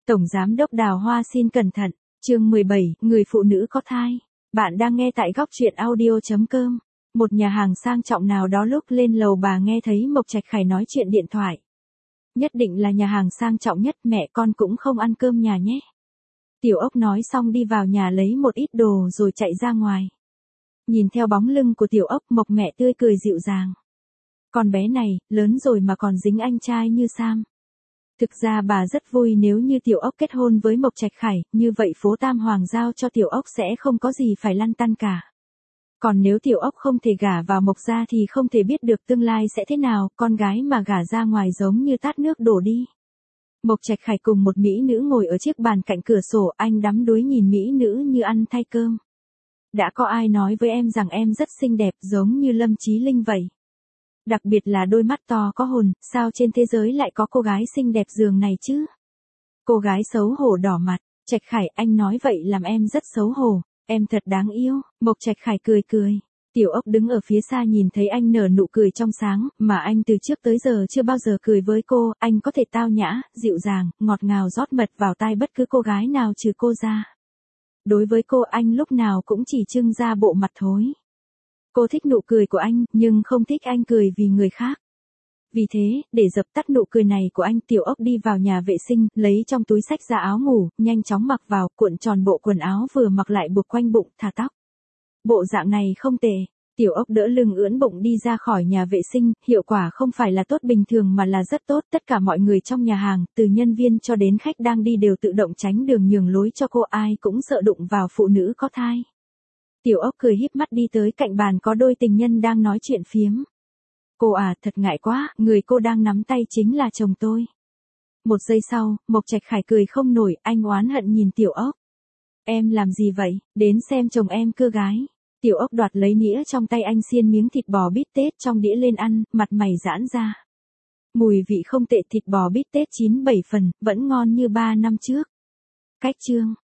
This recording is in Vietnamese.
Tổng Giám đốc Đào Hoa xin cẩn thận. Chương 17, người phụ nữ có thai. Bạn đang nghe tại góc truyện audio.com. Một nhà hàng sang trọng nào đó lúc lên lầu bà nghe thấy Mộc Trạch Khải nói chuyện điện thoại. Nhất định là nhà hàng sang trọng nhất, mẹ con cũng không ăn cơm nhà nhé. Tiểu Ốc nói xong đi vào nhà lấy một ít đồ rồi chạy ra ngoài. Nhìn theo bóng lưng của Tiểu Ốc, Mộc mẹ tươi cười dịu dàng. Con bé này, lớn rồi mà còn dính anh trai như Sam. Thực ra bà rất vui nếu như Tiểu Ốc kết hôn với Mộc Trạch Khải, như vậy phố Tam Hoàng giao cho Tiểu Ốc sẽ không có gì phải lăn tăn cả. Còn nếu Tiểu Ốc không thể gả vào Mộc gia thì không thể biết được tương lai sẽ thế nào, con gái mà gả ra ngoài giống như tát nước đổ đi. Mộc Trạch Khải cùng một mỹ nữ ngồi ở chiếc bàn cạnh cửa sổ, anh đắm đuối nhìn mỹ nữ như ăn thay cơm. Đã có ai nói với em rằng em rất xinh đẹp giống như Lâm Chí Linh vậy? Đặc biệt là đôi mắt to có hồn, sao trên thế giới lại có cô gái xinh đẹp giường này chứ? Cô gái xấu hổ đỏ mặt, Trạch Khải, anh nói vậy làm em rất xấu hổ, em thật đáng yêu. Mộc Trạch Khải cười cười. Tiểu Ốc đứng ở phía xa nhìn thấy anh nở nụ cười trong sáng, mà anh từ trước tới giờ chưa bao giờ cười với cô, anh có thể tao nhã, dịu dàng, ngọt ngào rót mật vào tai bất cứ cô gái nào trừ cô ra. Đối với cô anh lúc nào cũng chỉ trưng ra bộ mặt thối. Cô thích nụ cười của anh, nhưng không thích anh cười vì người khác. Vì thế, để dập tắt nụ cười này của anh, Tiểu Ốc đi vào nhà vệ sinh, lấy trong túi xách ra áo ngủ, nhanh chóng mặc vào, cuộn tròn bộ quần áo vừa mặc lại buộc quanh bụng, thả tóc. Bộ dạng này không tệ. Tiểu Ốc đỡ lưng ưỡn bụng đi ra khỏi nhà vệ sinh, hiệu quả không phải là tốt bình thường mà là rất tốt. Tất cả mọi người trong nhà hàng, từ nhân viên cho đến khách đang đi đều tự động tránh đường nhường lối cho cô, ai cũng sợ đụng vào phụ nữ có thai. Tiểu Ốc cười híp mắt đi tới cạnh bàn có đôi tình nhân đang nói chuyện phiếm. Cô à, thật ngại quá, người cô đang nắm tay chính là chồng tôi. Một giây sau, Mộc Trạch Khải cười không nổi, anh oán hận nhìn Tiểu Ốc. Em làm gì vậy, đến xem chồng em cưa gái. Tiểu Ốc đoạt lấy nĩa trong tay anh, xiên miếng thịt bò bít tết trong đĩa lên ăn, mặt mày giãn ra. Mùi vị không tệ, thịt bò bít tết 9-7 phần, vẫn ngon như 3 năm trước. Cách chương.